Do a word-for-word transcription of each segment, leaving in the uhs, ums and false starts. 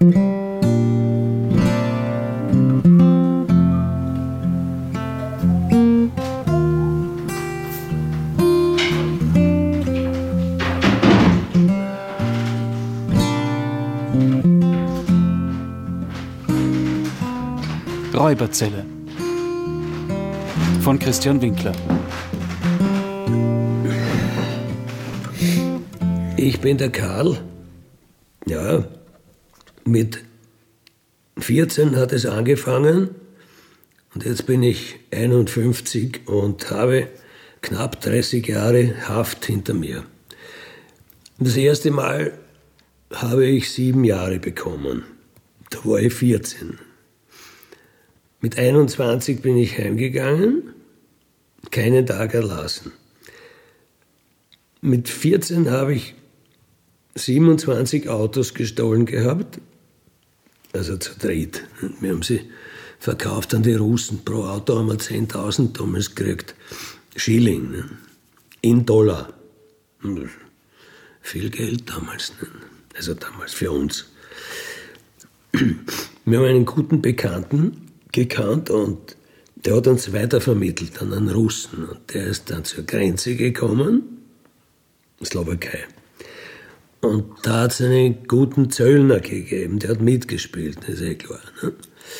Räuberzelle von Christian Winkler. Ich bin der Karl. Ja, mit vierzehn hat es angefangen und jetzt bin ich einundfünfzig und habe knapp dreißig Jahre Haft hinter mir. Das erste Mal habe ich sieben Jahre bekommen. Da war ich vierzehn. Mit einundzwanzig bin ich heimgegangen, keinen Tag erlassen. Mit vierzehn habe ich siebenundzwanzig Autos gestohlen gehabt, also zu dritt. Wir haben sie verkauft an die Russen. Pro Auto haben wir zehntausend damals gekriegt. Schilling, ne? In Dollar. Viel Geld damals, ne? Also damals für uns. Wir haben einen guten Bekannten gekannt und der hat uns weitervermittelt an einen Russen. Und der ist dann zur Grenze gekommen, Slowakei. Und da hat es einen guten Zöllner gegeben, der hat mitgespielt, das ist eh klar. Ne?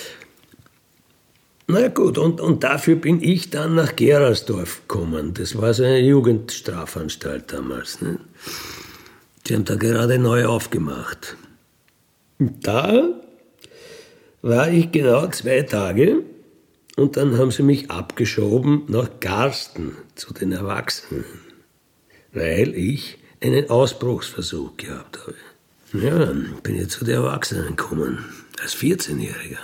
Na gut, und, und dafür bin ich dann nach Gerasdorf gekommen. Das war so eine Jugendstrafanstalt damals. Ne? Die haben da gerade neu aufgemacht. Und da war ich genau zwei Tage und dann haben sie mich abgeschoben nach Garsten zu den Erwachsenen, weil ich einen Ausbruchsversuch gehabt habe. Ja, dann bin ich zu den Erwachsenen gekommen, als vierzehnjähriger.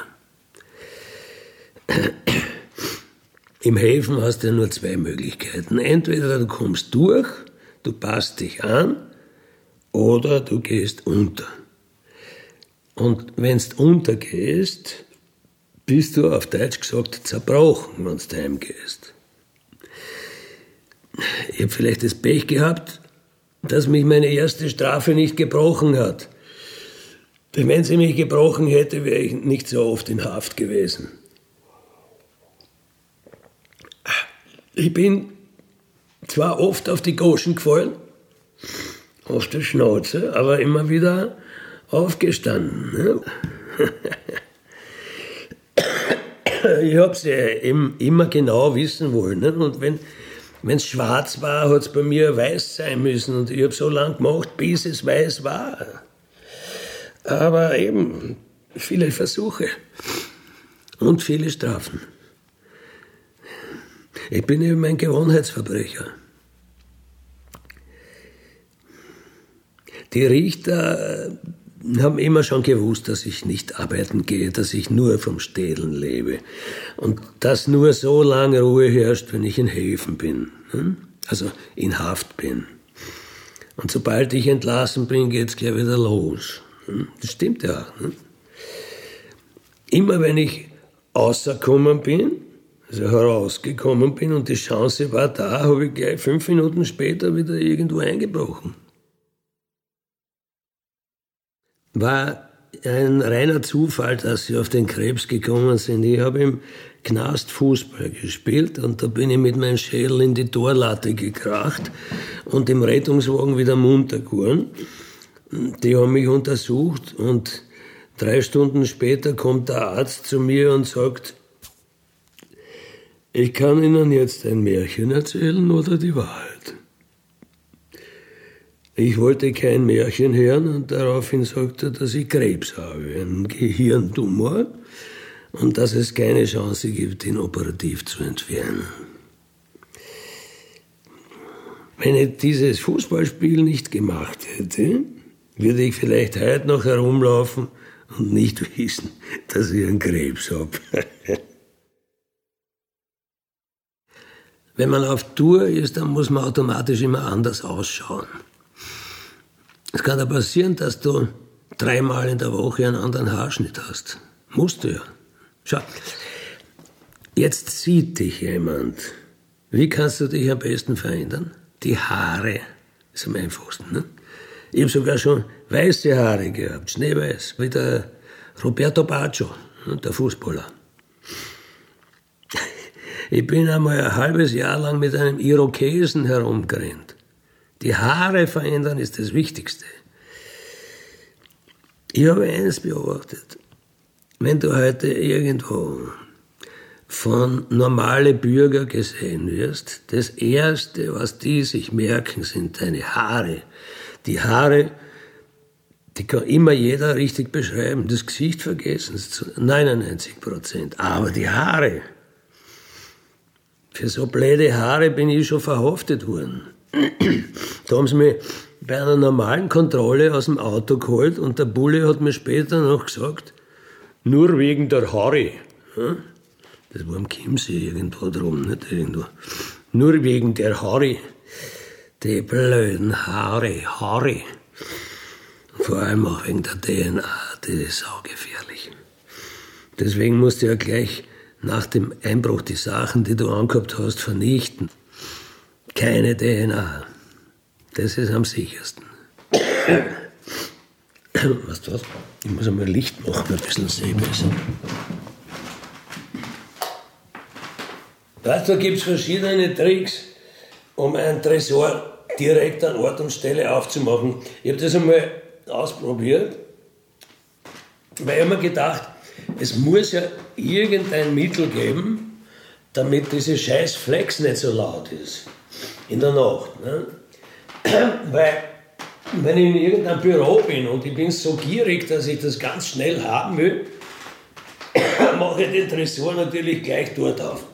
Im Häfen hast du ja nur zwei Möglichkeiten. Entweder du kommst durch, du passt dich an, oder du gehst unter. Und wenn du untergehst, bist du auf Deutsch gesagt zerbrochen, wenn du heimgehst. Ich habe vielleicht das Pech gehabt, dass mich meine erste Strafe nicht gebrochen hat. Denn wenn sie mich gebrochen hätte, wäre ich nicht so oft in Haft gewesen. Ich bin zwar oft auf die Goschen gefallen, auf die Schnauze, aber immer wieder aufgestanden. Ne? Ich habe es ja immer genau wissen wollen. Ne? Und wenn es schwarz war, hat es bei mir weiß sein müssen. Und ich habe so lange gemacht, bis es weiß war. Aber eben viele Versuche und viele Strafen. Ich bin eben ein Gewohnheitsverbrecher. Die Richter haben immer schon gewusst, dass ich nicht arbeiten gehe, dass ich nur vom Stehlen lebe. Und dass nur so lange Ruhe herrscht, wenn ich in Häfen bin. Also in Haft bin. Und sobald ich entlassen bin, geht's gleich wieder los. Das stimmt ja. Immer wenn ich rausgekommen bin, also herausgekommen bin und die Chance war da, habe ich gleich fünf Minuten später wieder irgendwo eingebrochen. War ein reiner Zufall, dass sie auf den Krebs gekommen sind. Ich habe im Knast Fußball gespielt und da bin ich mit meinem Schädel in die Torlatte gekracht und im Rettungswagen wieder munter geworden. Die haben mich untersucht und drei Stunden später kommt der Arzt zu mir und sagt, ich kann Ihnen jetzt ein Märchen erzählen oder die Wahrheit. Ich wollte kein Märchen hören und daraufhin sagte er, dass ich Krebs habe, einen Gehirntumor und dass es keine Chance gibt, ihn operativ zu entfernen. Wenn ich dieses Fußballspiel nicht gemacht hätte, würde ich vielleicht heute noch herumlaufen und nicht wissen, dass ich einen Krebs habe. Wenn man auf Tour ist, dann muss man automatisch immer anders ausschauen. Es kann ja passieren, dass du dreimal in der Woche einen anderen Haarschnitt hast. Musst du ja. Schau, jetzt sieht dich jemand. Wie kannst du dich am besten verändern? Die Haare ist am einfachsten. Ne? Ich habe sogar schon weiße Haare gehabt, schneeweiß, wie der Roberto Baggio, der Fußballer. Ich bin einmal ein halbes Jahr lang mit einem Irokesen herumgerannt. Die Haare verändern ist das Wichtigste. Ich habe eines beobachtet. Wenn du heute irgendwo von normalen Bürgern gesehen wirst, das Erste, was die sich merken, sind deine Haare. Die Haare, die kann immer jeder richtig beschreiben. Das Gesicht vergessen sie zu neunundneunzig Prozent. Aber die Haare, für so blöde Haare bin ich schon verhaftet worden. Da haben sie mich bei einer normalen Kontrolle aus dem Auto geholt und der Bulle hat mir später noch gesagt, nur wegen der Haare. Das war am Chiemsee irgendwo drum, nicht irgendwo. Nur wegen der Haare. Die blöden Haare, Haare. Vor allem auch wegen der D N A, das ist saugefährlich. Deswegen musst du ja gleich nach dem Einbruch die Sachen, die du angehabt hast, vernichten. Keine D N A. Das ist am sichersten. Weißt du was? Ich muss einmal Licht machen, ein bisschen sehbesser. Weißt du, da gibt es verschiedene Tricks, um einen Tresor direkt an Ort und Stelle aufzumachen. Ich habe das einmal ausprobiert, weil ich mir gedacht, es muss ja irgendein Mittel geben, damit diese scheiß Flex nicht so laut ist in der Nacht. Ne? Weil, wenn ich in irgendeinem Büro bin und ich bin so gierig, dass ich das ganz schnell haben will, mache ich den Tresor natürlich gleich dort auf.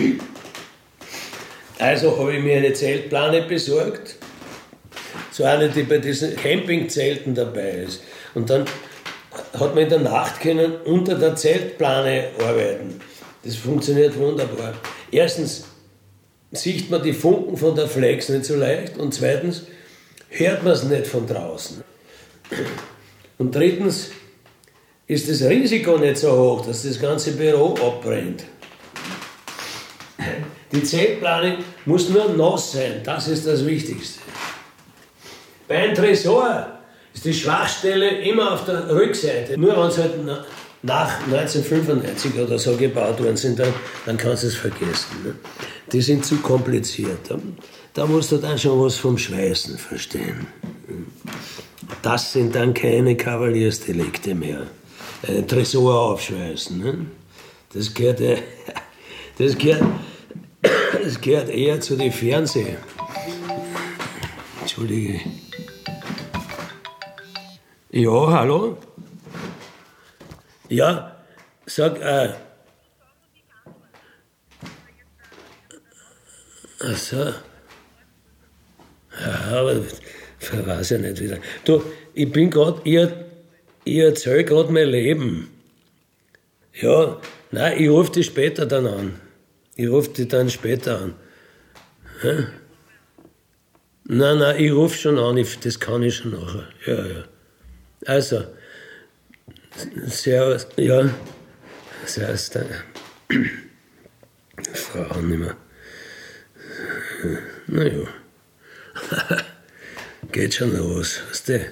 Also habe ich mir eine Zeltplane besorgt, so eine, die bei diesen Campingzelten dabei ist. Und dann hat man in der Nacht können unter der Zeltplane arbeiten. Das funktioniert wunderbar. Erstens sieht man die Funken von der Flex nicht so leicht und zweitens hört man es nicht von draußen. Und drittens ist das Risiko nicht so hoch, dass das ganze Büro abbrennt. Die Zeltplane muss nur nass sein, das ist das Wichtigste. Bei einem Tresor ist die Schwachstelle immer auf der Rückseite. Nur wenn es halt nach neunzehnhundertfünfundneunzig oder so gebaut worden sind, dann, dann kannst du es vergessen. Ne? Die sind zu kompliziert. Da, da musst du dann schon was vom Schweißen verstehen. Das sind dann keine Kavaliersdelikte mehr. Einen Tresor aufschweißen. Ne? Das gehört, äh, das gehört, das gehört eher zu den Fernseh. Entschuldige. Ja, hallo? Ja, sag, äh. Ach so. Ja, aber ich weiß ja nicht wieder. Du, ich bin gerade, ich, ich erzähl gerade mein Leben. Ja, nein, ich rufe dich später dann an. Ich rufe dich dann später an. Hä? Nein, nein, ich rufe schon an, ich, das kann ich schon nachher. Ja, ja. Also, servus, ja, servus, da. Frauen nicht mehr. Na ja. Geht schon los, weißt du.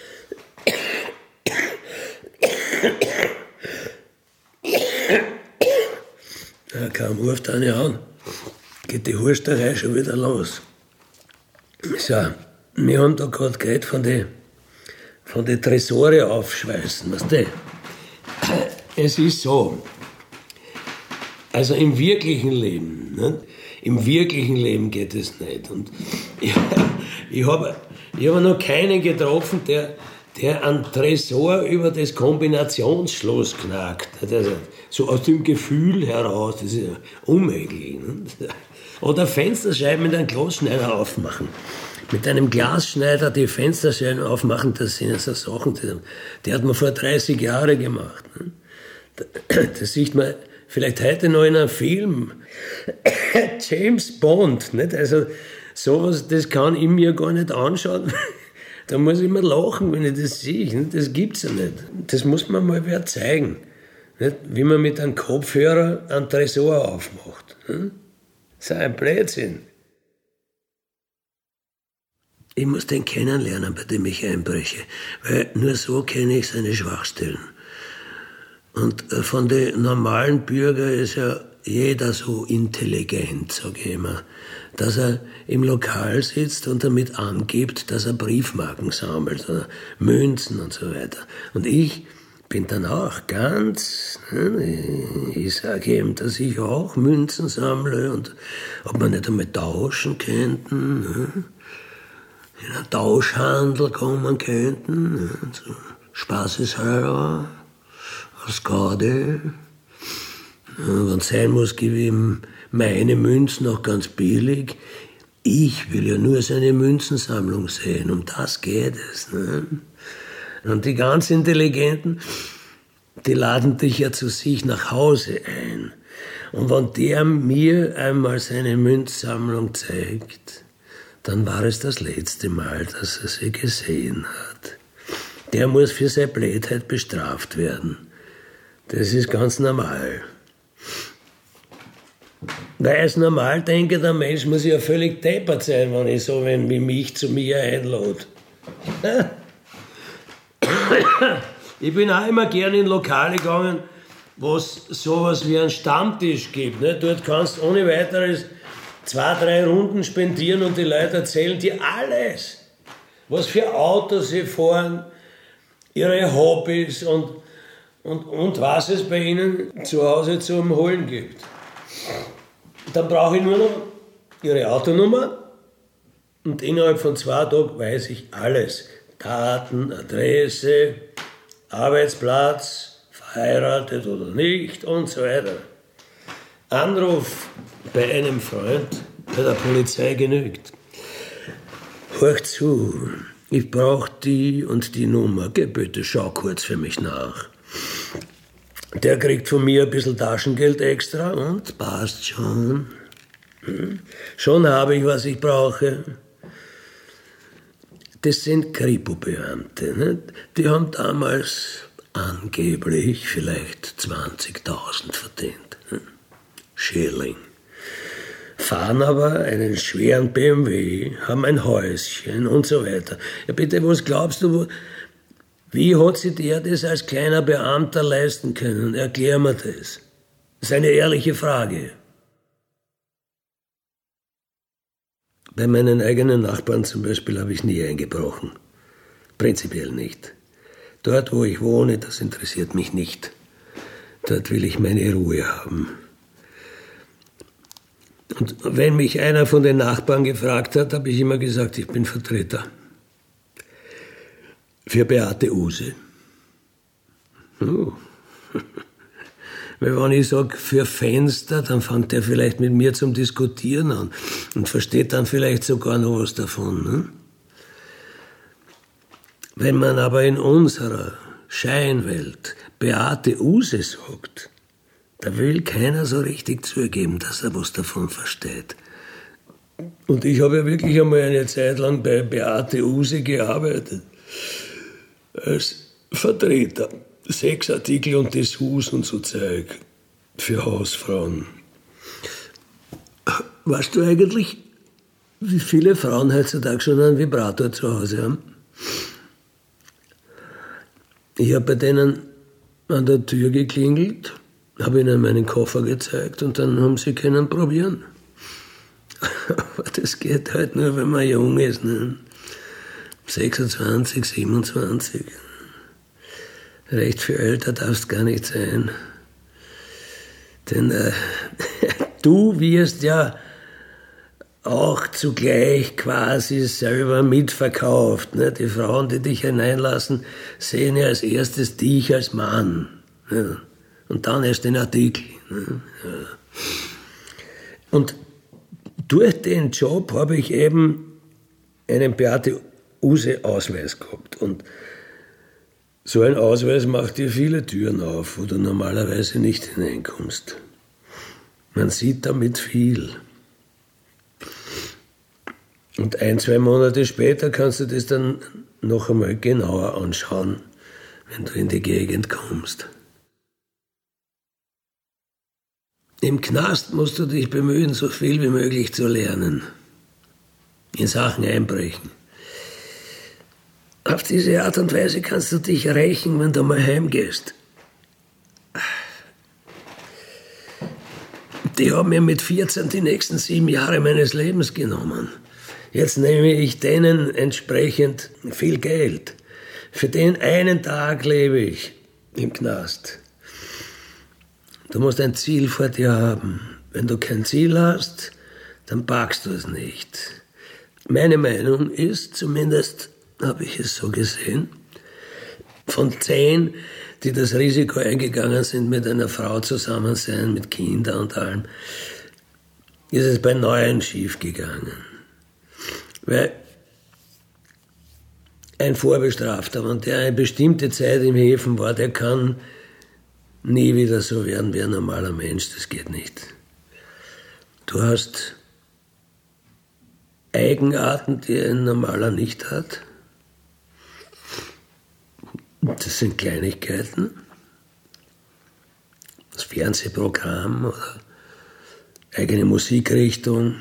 Ja, kaum ruft eine an, geht die Hursterei schon wieder los. So, wir haben da gerade geredet von den von den Tresore aufschweißen, weißt du. Es ist so, also im wirklichen Leben, ne? Im wirklichen Leben geht es nicht. Und ich, ich habe ich hab noch keinen getroffen, der, der einen Tresor über das Kombinationsschloss knackt. Also so aus dem Gefühl heraus, das ist ja unmöglich. Ne? Oder Fensterscheiben mit einem Glasschneider aufmachen. Mit einem Glasschneider die Fensterscheiben aufmachen, das sind ja so Sachen, die, die hat man vor dreißig Jahren gemacht. Ne? Das sieht man vielleicht heute noch in einem Film. James Bond, nicht? Also sowas, das kann ich mir gar nicht anschauen. Da muss ich immer lachen, wenn ich das sehe. Nicht? Das gibt's ja nicht. Das muss man mal wer zeigen. Nicht? Wie man mit einem Kopfhörer einen Tresor aufmacht. Hm? Das ist ein Blödsinn. Ich muss den kennenlernen, bei dem ich einbreche, weil nur so kenne ich seine Schwachstellen. Und von den normalen Bürgern ist ja jeder so intelligent, sage ich immer, dass er im Lokal sitzt und damit angibt, dass er Briefmarken sammelt oder Münzen und so weiter. Und ich bin dann auch ganz, ich sage ihm, dass ich auch Münzen sammle und ob wir nicht einmal tauschen könnten, in einen Tauschhandel kommen könnten, so spaßeshalber, aus Gaudi. Wenn es sein muss, gebe ich ihm meine Münzen auch ganz billig. Ich will ja nur seine Münzensammlung sehen, um das geht es. Ne? Und die ganz Intelligenten, die laden dich ja zu sich nach Hause ein. Und wenn der mir einmal seine Münzsammlung zeigt, dann war es das letzte Mal, dass er sie gesehen hat. Der muss für seine Blödheit bestraft werden. Das ist ganz normal. Weil als normal denke, der Mensch muss ja völlig deppert sein, wenn ich so wenn wie mich zu mir einlade. Ich bin auch immer gerne in Lokale gegangen, wo es sowas wie einen Stammtisch gibt. Ne? Dort kannst du ohne weiteres zwei, drei Runden spendieren und die Leute erzählen dir alles. Was für Autos sie fahren, ihre Hobbys und, und, und was es bei ihnen zu Hause zum Holen gibt. Dann brauche ich nur noch ihre Autonummer und innerhalb von zwei Tagen weiß ich alles. Daten, Adresse, Arbeitsplatz, verheiratet oder nicht und so weiter. Anruf bei einem Freund bei der Polizei genügt. Hör zu, ich brauche die und die Nummer. Geh bitte, schau kurz für mich nach. Der kriegt von mir ein bisschen Taschengeld extra und passt schon. Hm? Schon habe ich, was ich brauche. Das sind Kripo-Beamte. Nicht? Die haben damals angeblich vielleicht zwanzigtausend verdient. Hm? Schilling. Fahren aber einen schweren B M W, haben ein Häuschen und so weiter. Ja bitte, was glaubst du, wie hat sich der das als kleiner Beamter leisten können? Erklär mir das. Das ist eine ehrliche Frage. Bei meinen eigenen Nachbarn zum Beispiel habe ich nie eingebrochen. Prinzipiell nicht. Dort, wo ich wohne, das interessiert mich nicht. Dort will ich meine Ruhe haben. Und wenn mich einer von den Nachbarn gefragt hat, habe ich immer gesagt, ich bin Vertreter. Für Beate Uhse. Oh. Weil wenn ich sage, für Fenster, dann fängt er vielleicht mit mir zum Diskutieren an und versteht dann vielleicht sogar noch was davon. Ne? Wenn man aber in unserer Scheinwelt Beate Uhse sagt, da will keiner so richtig zugeben, dass er was davon versteht. Und ich habe ja wirklich einmal eine Zeit lang bei Beate Uhse gearbeitet. Als Vertreter. Sexartikel und Dessous und so Zeug. Für Hausfrauen. Weißt du eigentlich, wie viele Frauen heutzutage schon einen Vibrator zu Hause haben? Ich habe bei denen an der Tür geklingelt, habe ihnen meinen Koffer gezeigt und dann haben sie können probieren. Aber das geht halt nur, wenn man jung ist. Ne? sechsundzwanzig, siebenundzwanzig. Recht viel älter darfst du gar nicht sein. Denn äh, du wirst ja auch zugleich quasi selber mitverkauft. Ne? Die Frauen, die dich hineinlassen, sehen ja als erstes dich als Mann. Ne? Und dann erst den Artikel. Ne? Ja. Und durch den Job habe ich eben einen Beate Uhse Ausweis gehabt. Und so ein Ausweis macht dir viele Türen auf, wo du normalerweise nicht hineinkommst. Man sieht damit viel. Und ein, zwei Monate später kannst du das dann noch einmal genauer anschauen, wenn du in die Gegend kommst. Im Knast musst du dich bemühen, so viel wie möglich zu lernen. In Sachen Einbrechen. Auf diese Art und Weise kannst du dich rächen, wenn du mal heimgehst. Die haben mir mit vierzehn die nächsten sieben Jahre meines Lebens genommen. Jetzt nehme ich denen entsprechend viel Geld. Für den einen Tag lebe ich im Knast. Du musst ein Ziel vor dir haben. Wenn du kein Ziel hast, dann packst du es nicht. Meine Meinung ist, zumindest habe ich es so gesehen, von zehn, die das Risiko eingegangen sind, mit einer Frau zusammen sein, mit Kindern und allem, ist es bei neun schief gegangen. Weil ein Vorbestrafter, wenn der eine bestimmte Zeit im Häfen war, der kann nie wieder so werden wie ein normaler Mensch. Das geht nicht. Du hast Eigenarten, die ein normaler nicht hat. Das sind Kleinigkeiten. Das Fernsehprogramm oder eigene Musikrichtung.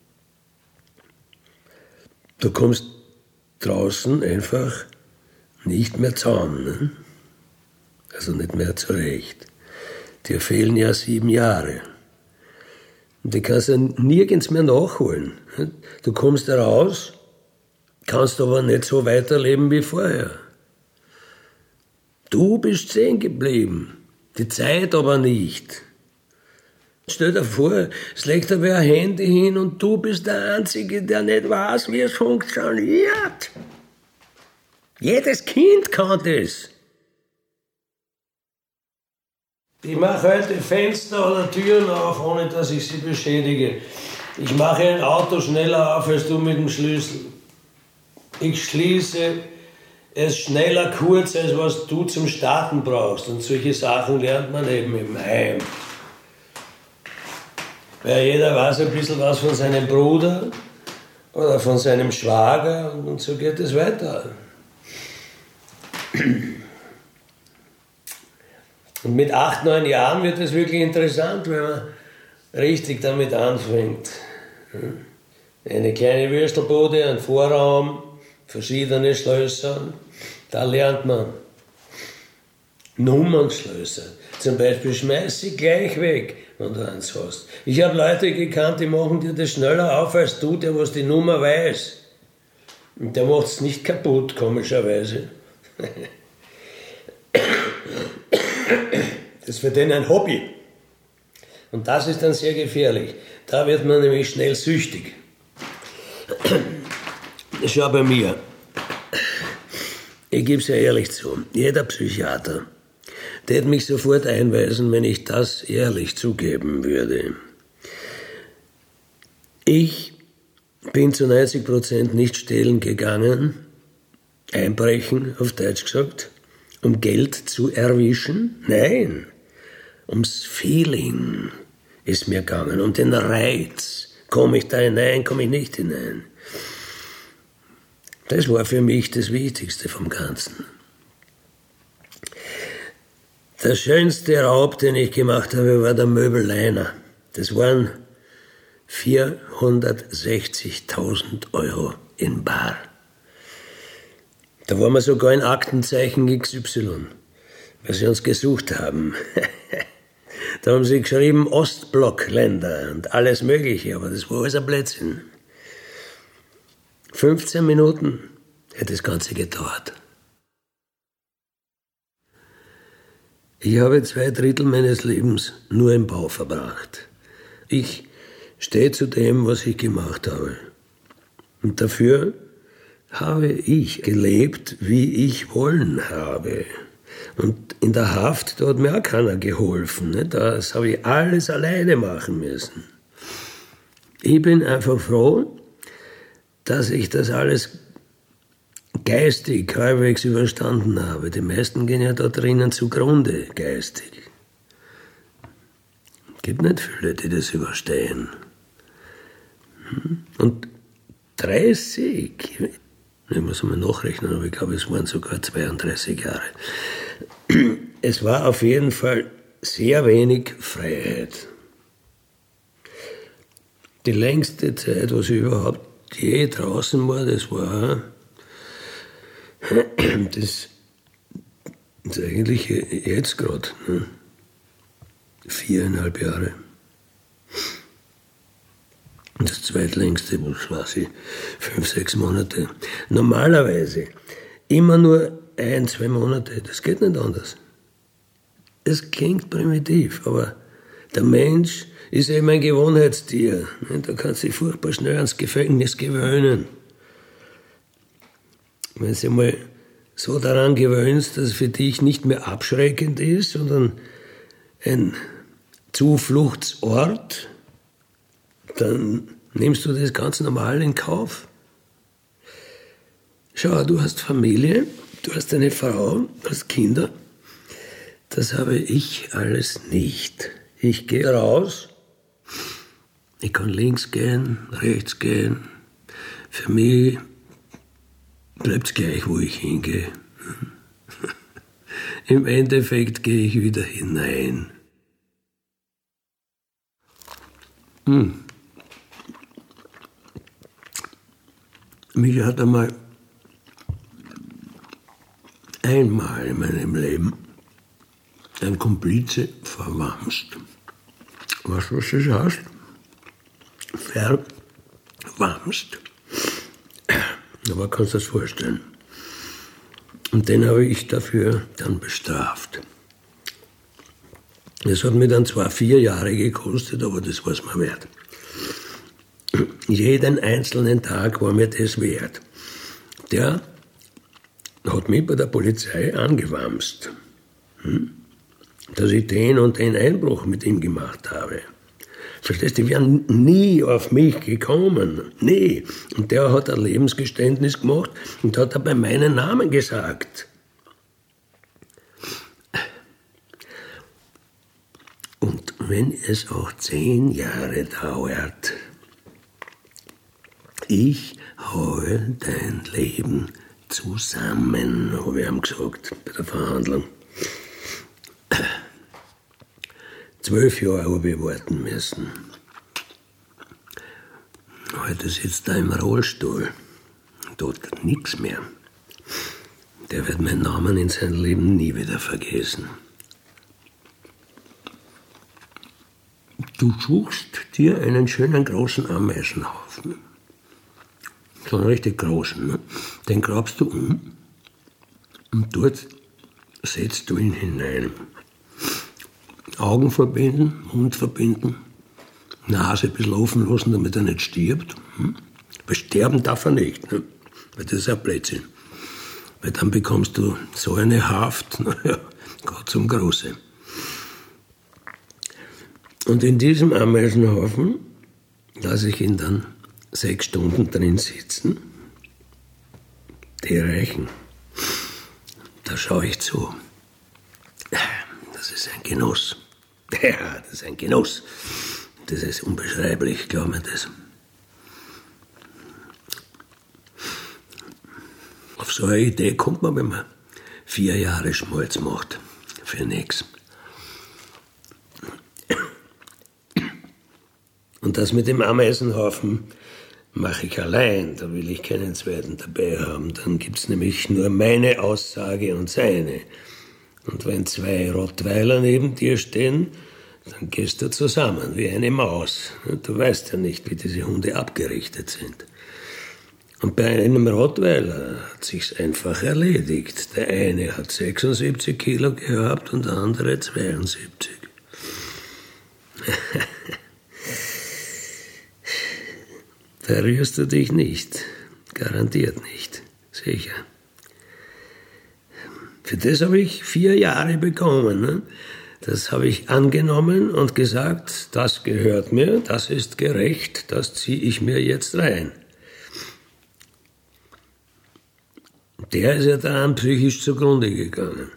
Du kommst draußen einfach nicht mehr zusammen. Ne? Also nicht mehr zurecht. Dir fehlen ja sieben Jahre. Und die kannst du nirgends mehr nachholen. Ne? Du kommst raus, kannst aber nicht so weiterleben wie vorher. Du bist stehen geblieben, die Zeit aber nicht. Stell dir vor, es legt aber ein Handy hin und du bist der Einzige, der nicht weiß, wie es funktioniert. Jedes Kind kann das. Ich mache heute Fenster oder Türen auf, ohne dass ich sie beschädige. Ich mache ein Auto schneller auf als du mit dem Schlüssel. Ich schließe es schneller kurz, als was du zum Starten brauchst. Und solche Sachen lernt man eben im Heim. Weil jeder weiß ein bisschen was von seinem Bruder oder von seinem Schwager und so geht es weiter. Und mit acht, neun Jahren wird es wirklich interessant, wenn man richtig damit anfängt. Eine kleine Würstelbude, ein Vorraum, verschiedene Schlösser, da lernt man. Nummernschlösser. Zum Beispiel schmeiß sie gleich weg, wenn du eins hast. Ich habe Leute gekannt, die machen dir das schneller auf als du, der was die Nummer weiß. Und der macht es nicht kaputt, komischerweise. Das ist für den ein Hobby. Und das ist dann sehr gefährlich. Da wird man nämlich schnell süchtig. Schau bei mir. Ich gebe es ja ehrlich zu. Jeder Psychiater, der hätte mich sofort einweisen, wenn ich das ehrlich zugeben würde. Ich bin zu neunzig Prozent nicht stehlen gegangen, einbrechen, auf Deutsch gesagt, um Geld zu erwischen. Nein, ums Feeling ist mir gegangen, um den Reiz. Komme ich da hinein, komme ich nicht hinein. Das war für mich das Wichtigste vom Ganzen. Der schönste Raub, den ich gemacht habe, war der Möbelleiner. Das waren vierhundertsechzigtausend Euro in bar. Da waren wir sogar in Aktenzeichen X Y, weil sie uns gesucht haben. Da haben sie geschrieben Ostblockländer und alles Mögliche, aber das war alles ein Blödsinn. fünfzehn Minuten hätte das Ganze gedauert. Ich habe zwei Drittel meines Lebens nur im Bau verbracht. Ich stehe zu dem, was ich gemacht habe. Und dafür habe ich gelebt, wie ich wollen habe. Und in der Haft, da hat mir auch keiner geholfen. Ne? Das habe ich alles alleine machen müssen. Ich bin einfach froh, dass ich das alles geistig halbwegs überstanden habe. Die meisten gehen ja da drinnen zugrunde, geistig. Es gibt nicht viele, die das überstehen. Und dreißig, ich muss mal nachrechnen, aber ich glaube, es waren sogar zweiunddreißig Jahre. Es war auf jeden Fall sehr wenig Freiheit. Die längste Zeit, was ich überhaupt je draußen war, das war Das ist eigentlich jetzt gerade. Ne? Viereinhalb Jahre. Das zweitlängste, was weiß ich, fünf, sechs Monate. Normalerweise immer nur ein, zwei Monate. Das geht nicht anders. Es klingt primitiv, aber der Mensch ist eben ein Gewohnheitstier. Da kannst du dich furchtbar schnell ans Gefängnis gewöhnen. Wenn du dich mal so daran gewöhnst, dass es für dich nicht mehr abschreckend ist, sondern ein Zufluchtsort, dann nimmst du das ganz normal in Kauf. Schau, du hast Familie, du hast eine Frau, du hast Kinder. Das habe ich alles nicht. Ich gehe raus, ich kann links gehen, rechts gehen. Für mich bleibt es gleich, wo ich hingehe. Im Endeffekt gehe ich wieder hinein. Hm. Mich hat einmal einmal in meinem Leben ein Komplize verwamst. Weißt du, was das heißt? Verwamst. Aber kannst du das vorstellen? Und den habe ich dafür dann bestraft. Das hat mir dann zwar vier Jahre gekostet, aber das war es mir wert. Jeden einzelnen Tag war mir das wert. Der hat mich bei der Polizei angewamst, hm? dass ich den und den Einbruch mit ihm gemacht habe. Verstehst du, die wären nie auf mich gekommen, nie. Und der hat ein Lebensgeständnis gemacht und hat dabei meinen Namen gesagt. Und wenn es auch zehn Jahre dauert, ich haue dein Leben zusammen, habe ich ihm gesagt, bei der Verhandlung. Zwölf Jahre habe ich warten müssen. Heute sitzt er im Rollstuhl und tut nichts mehr. Der wird meinen Namen in seinem Leben nie wieder vergessen. Du suchst dir einen schönen großen Ameisenhaufen. So einen richtig großen. Ne? Den grabst du um und dort setzt du ihn hinein. Augen verbinden, Mund verbinden, Nase ein bisschen offen lassen, damit er nicht stirbt. Hm? Weil sterben darf er nicht, ne? Weil das ist ein Blödsinn. Weil dann bekommst du so eine Haft, naja, Gott zum Große. Und in diesem Ameisenhaufen lasse ich ihn dann sechs Stunden drin sitzen. Die reichen. Da schaue ich zu. Das ist ein Genuss. Ja, das ist ein Genuss. Das ist unbeschreiblich, glaub mir das. Auf so eine Idee kommt man, wenn man vier Jahre Schmalz macht. Für nichts. Und das mit dem Ameisenhaufen mache ich allein. Da will ich keinen zweiten dabei haben. Dann gibt's nämlich nur meine Aussage und seine. Und wenn zwei Rottweiler neben dir stehen, dann gehst du zusammen wie eine Maus. Du weißt ja nicht, wie diese Hunde abgerichtet sind. Und bei einem Rottweiler hat sich's einfach erledigt. Der eine hat sechsundsiebzig Kilo gehabt und der andere zweiundsiebzig. Da rührst du dich nicht. Garantiert nicht. Sicher. Für das habe ich vier Jahre bekommen. Ne? Das habe ich angenommen und gesagt, das gehört mir, das ist gerecht, das ziehe ich mir jetzt rein. Der ist ja daran psychisch zugrunde gegangen.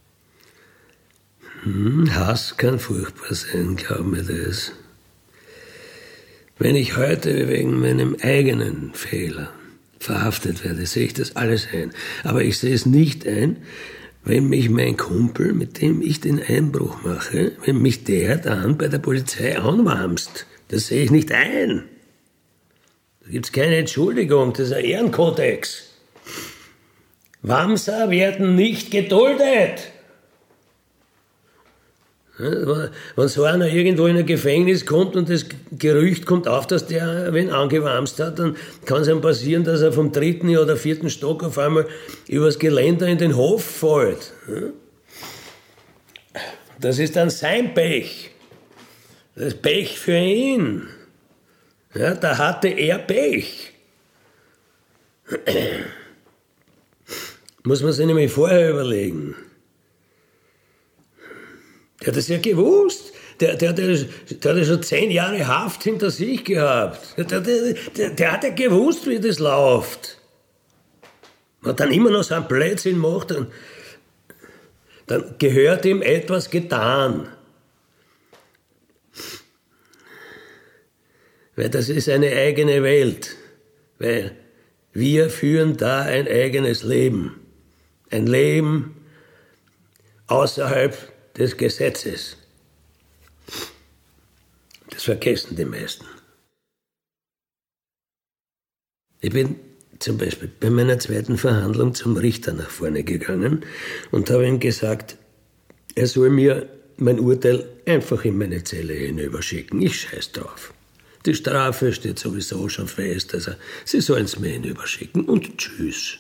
Hm, Hass kann furchtbar sein, glaub mir das. Wenn ich heute wegen meinem eigenen Fehler verhaftet werde, sehe ich das alles ein. Aber ich sehe es nicht ein, wenn mich mein Kumpel, mit dem ich den Einbruch mache, wenn mich der dann bei der Polizei anwamst. Das sehe ich nicht ein. Da gibt's keine Entschuldigung, das ist ein Ehrenkodex. Wamser werden nicht geduldet. Wenn so einer irgendwo in ein Gefängnis kommt und das Gerücht kommt auf, dass der wen angewamst hat, dann kann es ihm passieren, dass er vom dritten oder vierten Stock auf einmal übers Geländer in den Hof fällt. Das ist dann sein Pech. Das ist Pech für ihn. Ja, da hatte er Pech. Muss man sich nämlich vorher überlegen. Der hat das ja gewusst. Der, der, der, der hat ja schon zehn Jahre Haft hinter sich gehabt. Der, der, der, der hat ja gewusst, wie das läuft. Wenn er dann immer noch so einen Blödsinn macht, dann, dann gehört ihm etwas getan. Weil das ist eine eigene Welt. Weil wir führen da ein eigenes Leben. Ein Leben außerhalb des Gesetzes. Das vergessen die meisten. Ich bin zum Beispiel bei meiner zweiten Verhandlung zum Richter nach vorne gegangen und habe ihm gesagt, er soll mir mein Urteil einfach in meine Zelle hinüberschicken. Ich scheiß drauf. Die Strafe steht sowieso schon fest, also sie sollen es mir hinüberschicken und tschüss.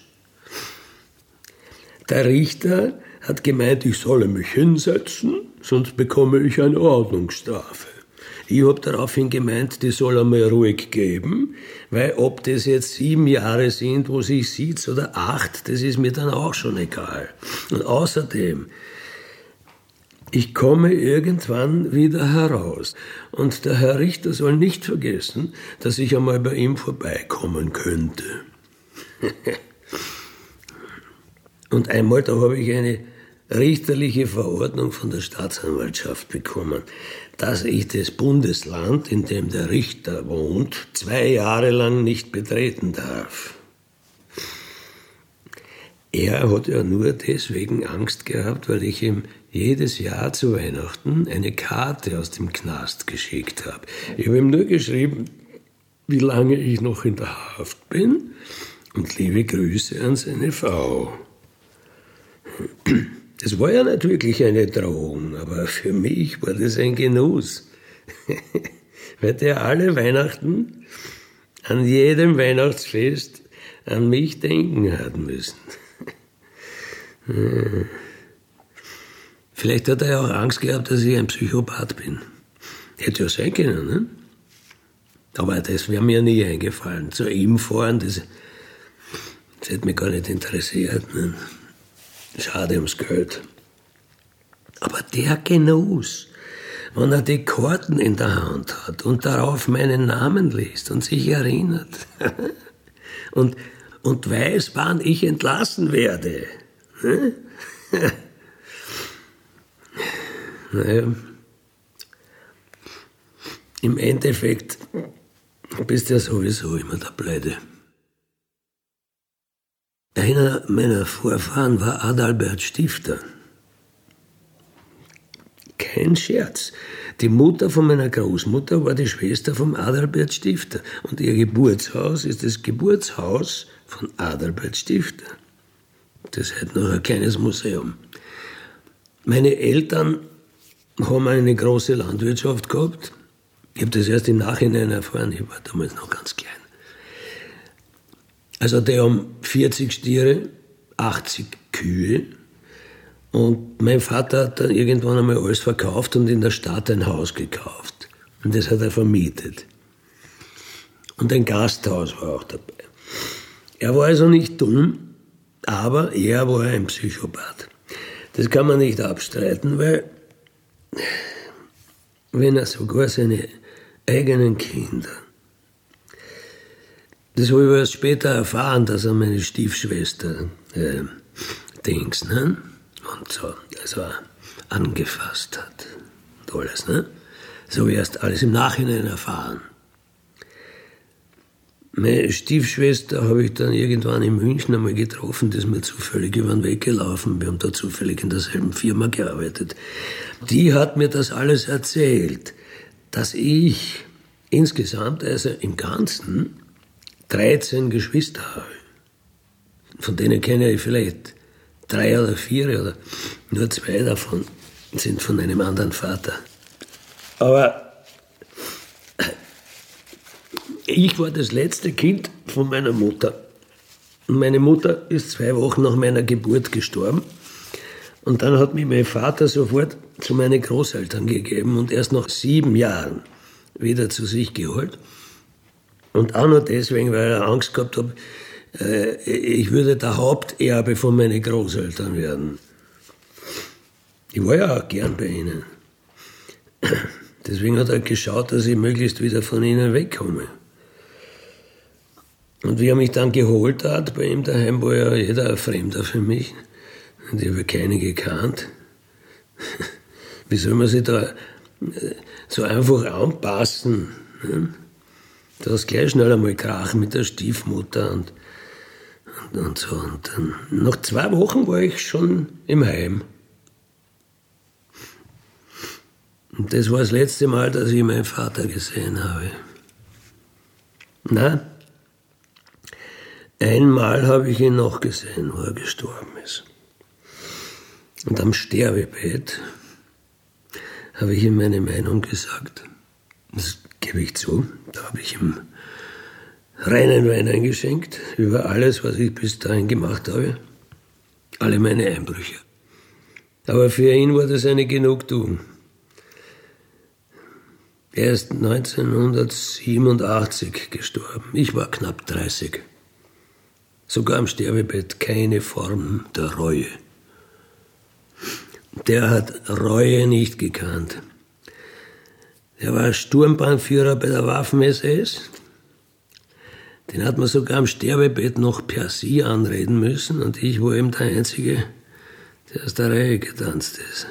Der Richter hat gemeint, ich solle mich hinsetzen, sonst bekomme ich eine Ordnungsstrafe. Ich habe daraufhin gemeint, die soll er mir ruhig geben, weil ob das jetzt sieben Jahre sind, wo sie sitzt, oder acht, das ist mir dann auch schon egal. Und außerdem, ich komme irgendwann wieder heraus. Und der Herr Richter soll nicht vergessen, dass ich einmal bei ihm vorbeikommen könnte. Und einmal, da habe ich eine richterliche Verordnung von der Staatsanwaltschaft bekommen, dass ich das Bundesland, in dem der Richter wohnt, zwei Jahre lang nicht betreten darf. Er hat ja nur deswegen Angst gehabt, weil ich ihm jedes Jahr zu Weihnachten eine Karte aus dem Knast geschickt habe. Ich habe ihm nur geschrieben, wie lange ich noch in der Haft bin und liebe Grüße an seine Frau. Das war ja nicht wirklich eine Drohung, aber für mich war das ein Genuss. Weil der alle Weihnachten, an jedem Weihnachtsfest, an mich denken hat müssen. Vielleicht hat er ja auch Angst gehabt, dass ich ein Psychopath bin. Hätte ja sein können, ne? Aber das wäre mir nie eingefallen. Zu ihm fahren, das, das hätte mich gar nicht interessiert. Ne? Schade ums Geld. Aber der Genuss, wenn er die Karten in der Hand hat und darauf meinen Namen liest und sich erinnert und, und weiß, wann ich entlassen werde. Naja, im Endeffekt bist du ja sowieso immer der Blöde. Einer meiner Vorfahren war Adalbert Stifter. Kein Scherz. Die Mutter von meiner Großmutter war die Schwester von Adalbert Stifter. Und ihr Geburtshaus ist das Geburtshaus von Adalbert Stifter. Das ist halt noch ein kleines Museum. Meine Eltern haben eine große Landwirtschaft gehabt. Ich habe das erst im Nachhinein erfahren, ich war damals noch ganz klein. Also die haben vierzig Stiere, achtzig Kühe und mein Vater hat dann irgendwann einmal alles verkauft und in der Stadt ein Haus gekauft. Und das hat er vermietet. Und ein Gasthaus war auch dabei. Er war also nicht dumm, aber er war ein Psychopath. Das kann man nicht abstreiten, weil wenn er sogar seine eigenen Kinder, das habe ich erst später erfahren, dass er meine Stiefschwester äh, Dings, ne? Und so, also angefasst hat und alles, ne? So habe ich erst alles im Nachhinein erfahren. Meine Stiefschwester habe ich dann irgendwann in München einmal getroffen, die ist mir zufällig über den Weg gelaufen. Wir haben da zufällig in derselben Firma gearbeitet. Die hat mir das alles erzählt, dass ich insgesamt, also im Ganzen, dreizehn Geschwister habe. Von denen kenne ich vielleicht drei oder vier oder nur zwei davon sind von einem anderen Vater. Aber ich war das letzte Kind von meiner Mutter. Und meine Mutter ist zwei Wochen nach meiner Geburt gestorben. Und dann hat mich mein Vater sofort zu meinen Großeltern gegeben und erst nach sieben Jahren wieder zu sich geholt. Und auch nur deswegen, weil er Angst gehabt hat, ich würde der Haupterbe von meinen Großeltern werden. Ich war ja auch gern bei ihnen. Deswegen hat er geschaut, dass ich möglichst wieder von ihnen wegkomme. Und wie er mich dann geholt hat, bei ihm daheim war ja jeder ein Fremder für mich. Und ich habe keinen gekannt. Wie soll man sich da so einfach anpassen? Da hast gleich schnell einmal Krach mit der Stiefmutter und, und, und so. Und dann, nach zwei Wochen war ich schon im Heim. Und das war das letzte Mal, dass ich meinen Vater gesehen habe. Nein, einmal habe ich ihn noch gesehen, wo er gestorben ist. Und am Sterbebett habe ich ihm meine Meinung gesagt. Das gebe ich zu. Da habe ich ihm reinen Wein eingeschenkt über alles, was ich bis dahin gemacht habe. Alle meine Einbrüche. Aber für ihn war das eine Genugtuung. Er ist neunzehnhundertsiebenundachtzig gestorben. Ich war knapp dreißig. Sogar am Sterbebett keine Form der Reue. Der hat Reue nicht gekannt. Er war Sturmbannführer bei der Waffen-S S. Den hat man sogar am Sterbebett noch per Sie anreden müssen. Und ich war eben der Einzige, der aus der Reihe getanzt ist.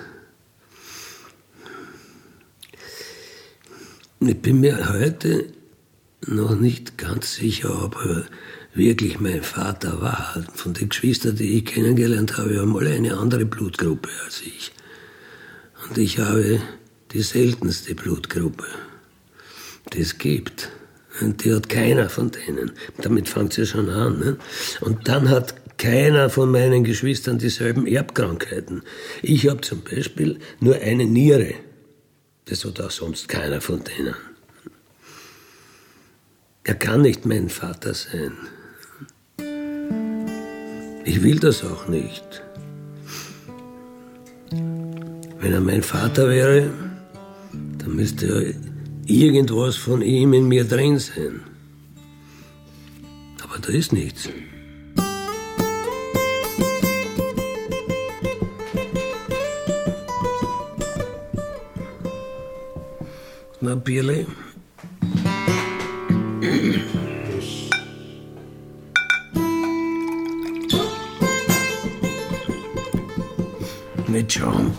Ich bin mir heute noch nicht ganz sicher, ob er wirklich mein Vater war. Von den Geschwistern, die ich kennengelernt habe, haben alle eine andere Blutgruppe als ich. Und ich habe die seltenste Blutgruppe, die es gibt. Und die hat keiner von denen. Damit fängt es ja schon an. Ne? Und dann hat keiner von meinen Geschwistern dieselben Erbkrankheiten. Ich habe zum Beispiel nur eine Niere. Das hat auch sonst keiner von denen. Er kann nicht mein Vater sein. Ich will das auch nicht. Wenn er mein Vater wäre, dann müsste ja irgendwas von ihm in mir drin sein. Aber da ist nichts. Na, Bierle? Mit Schaum.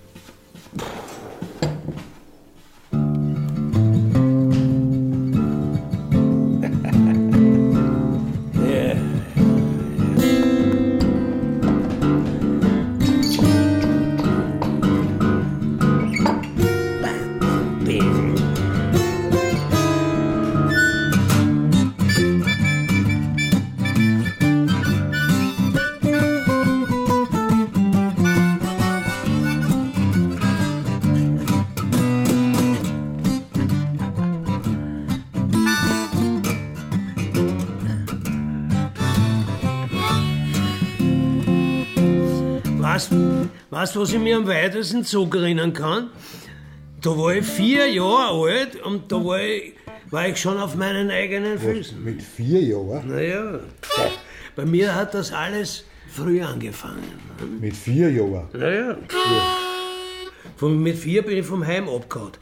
Weißt du, was ich mir am weitesten zurückerinnern kann? Da war ich vier Jahre alt und da war ich, war ich schon auf meinen eigenen Füßen. Mit vier Jahren? Naja, bei mir hat das alles früh angefangen. Mit vier Jahren? Naja. Ja. Von, mit vier bin ich vom Heim abgehauen.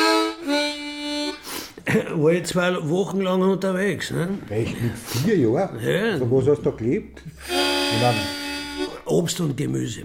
War ich zwei Wochen lang unterwegs. Ne? Echt, mit vier Jahren? Ja. Von was hast du da gelebt? Ich mein, Obst und Gemüse.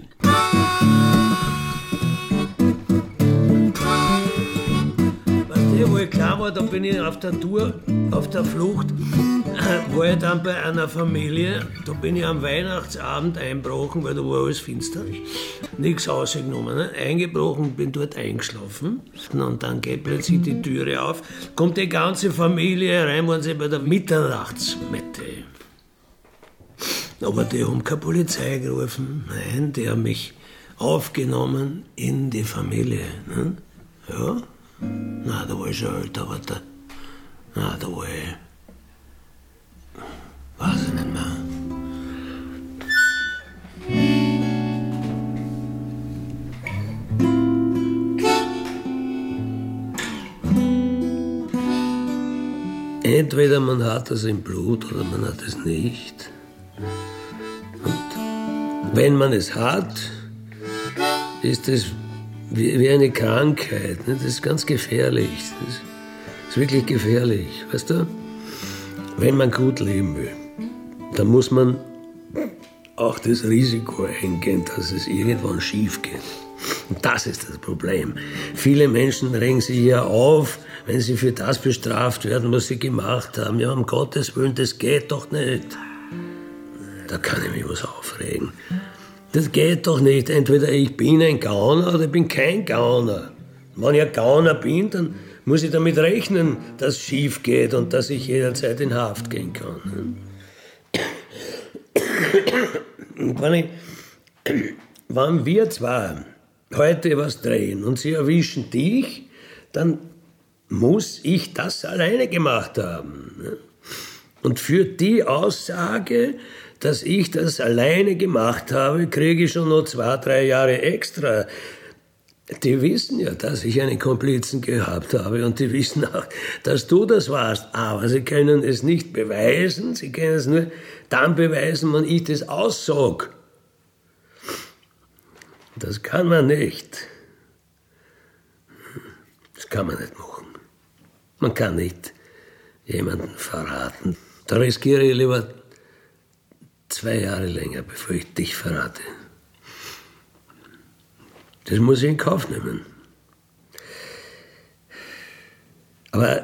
Weißt du, wo ich klar war, da bin ich auf der Tour, auf der Flucht, war ich dann bei einer Familie, da bin ich am Weihnachtsabend eingebrochen, weil da war alles finster. Nichts rausgenommen, ne? Eingebrochen, bin dort eingeschlafen. Und dann geht plötzlich die Türe auf, kommt die ganze Familie rein, waren sie bei der Mitternachtsmette. Aber die haben keine Polizei gerufen. Nein, die haben mich aufgenommen in die Familie. Ne? Ja? Na, da war ich schon älter, aber da, na, da war ich, weiß ich nicht mehr. Entweder man hat das im Blut oder man hat es nicht. Und wenn man es hat, ist es wie, wie eine Krankheit. Ne? Das ist ganz gefährlich. Das ist wirklich gefährlich. Weißt du? Wenn man gut leben will, dann muss man auch das Risiko eingehen, dass es irgendwann schief geht. Und das ist das Problem. Viele Menschen regen sich ja auf, wenn sie für das bestraft werden, was sie gemacht haben. Ja, um Gottes Willen, das geht doch nicht. Da kann ich mich was aufregen. Das geht doch nicht. Entweder ich bin ein Gauner oder ich bin kein Gauner. Wenn ich ein Gauner bin, dann muss ich damit rechnen, dass es schief geht und dass ich jederzeit in Haft gehen kann. Und wenn, ich, wenn wir zwei heute was drehen und sie erwischen dich, dann muss ich das alleine gemacht haben. Und für die Aussage, dass ich das alleine gemacht habe, kriege ich schon noch zwei, drei Jahre extra. Die wissen ja, dass ich einen Komplizen gehabt habe und die wissen auch, dass du das warst. Aber sie können es nicht beweisen, sie können es nur dann beweisen, wenn ich das aussage. Das kann man nicht. Das kann man nicht machen. Man kann nicht jemanden verraten. Da riskiere ich lieber zwei Jahre länger, bevor ich dich verrate. Das muss ich in Kauf nehmen. Aber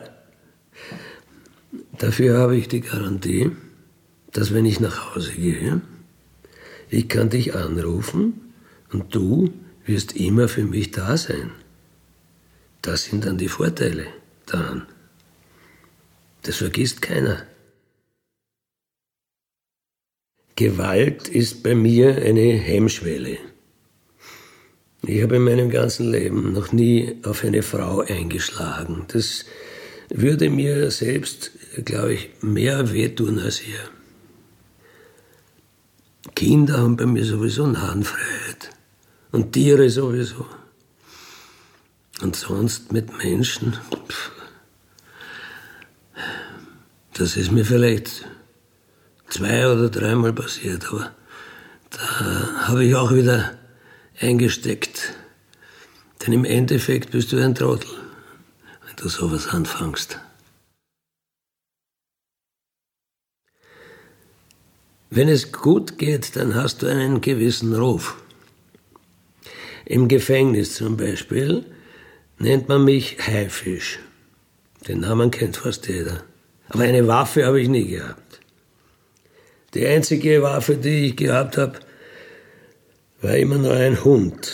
dafür habe ich die Garantie, dass wenn ich nach Hause gehe, ich kann dich anrufen und du wirst immer für mich da sein. Das sind dann die Vorteile daran. Das vergisst keiner. Gewalt ist bei mir eine Hemmschwelle. Ich habe in meinem ganzen Leben noch nie auf eine Frau eingeschlagen. Das würde mir selbst, glaube ich, mehr wehtun als ihr. Kinder haben bei mir sowieso Narrenfreiheit. Und Tiere sowieso. Und sonst mit Menschen, pff, das ist mir vielleicht zwei oder dreimal passiert, aber da habe ich auch wieder eingesteckt. Denn im Endeffekt bist du ein Trottel, wenn du sowas anfängst. Wenn es gut geht, dann hast du einen gewissen Ruf. Im Gefängnis zum Beispiel nennt man mich Haifisch. Den Namen kennt fast jeder. Aber eine Waffe habe ich nie gehabt. Die einzige Waffe, die ich gehabt habe, war immer nur ein Hund.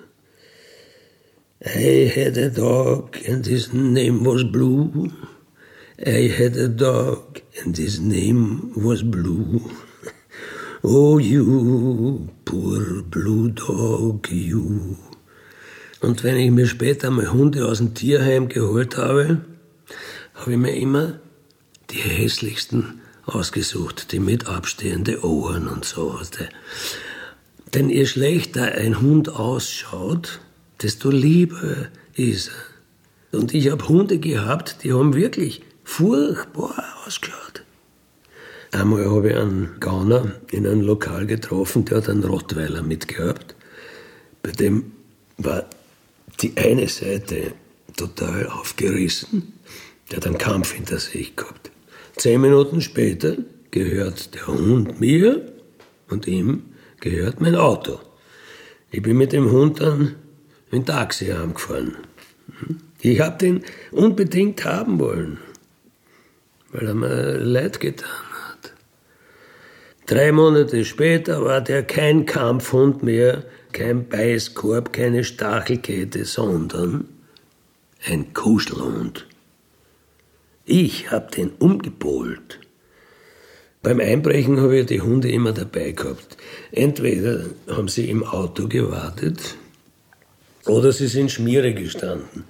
I had a dog and his name was Blue. I had a dog and his name was Blue. Oh, you, poor blue dog, you. Und wenn ich mir später mal Hunde aus dem Tierheim geholt habe, habe ich mir immer die hässlichsten ausgesucht, die mit abstehenden Ohren und so. Denn je schlechter ein Hund ausschaut, desto lieber ist er. Und ich habe Hunde gehabt, die haben wirklich furchtbar ausgeschaut. Einmal habe ich einen Gauner in einem Lokal getroffen, der hat einen Rottweiler mitgehabt. Bei dem war die eine Seite total aufgerissen. Der hat einen Kampf hinter sich gehabt. Zehn Minuten später gehört der Hund mir und ihm gehört mein Auto. Ich bin mit dem Hund dann in Taxi heimgefahren. Ich habe den unbedingt haben wollen, weil er mir leid getan hat. Drei Monate später war der kein Kampfhund mehr, kein Beißkorb, keine Stachelkette, sondern ein Kuschelhund. Ich hab den umgepolt. Beim Einbrechen habe ich die Hunde immer dabei gehabt. Entweder haben sie im Auto gewartet oder sie sind Schmiere gestanden.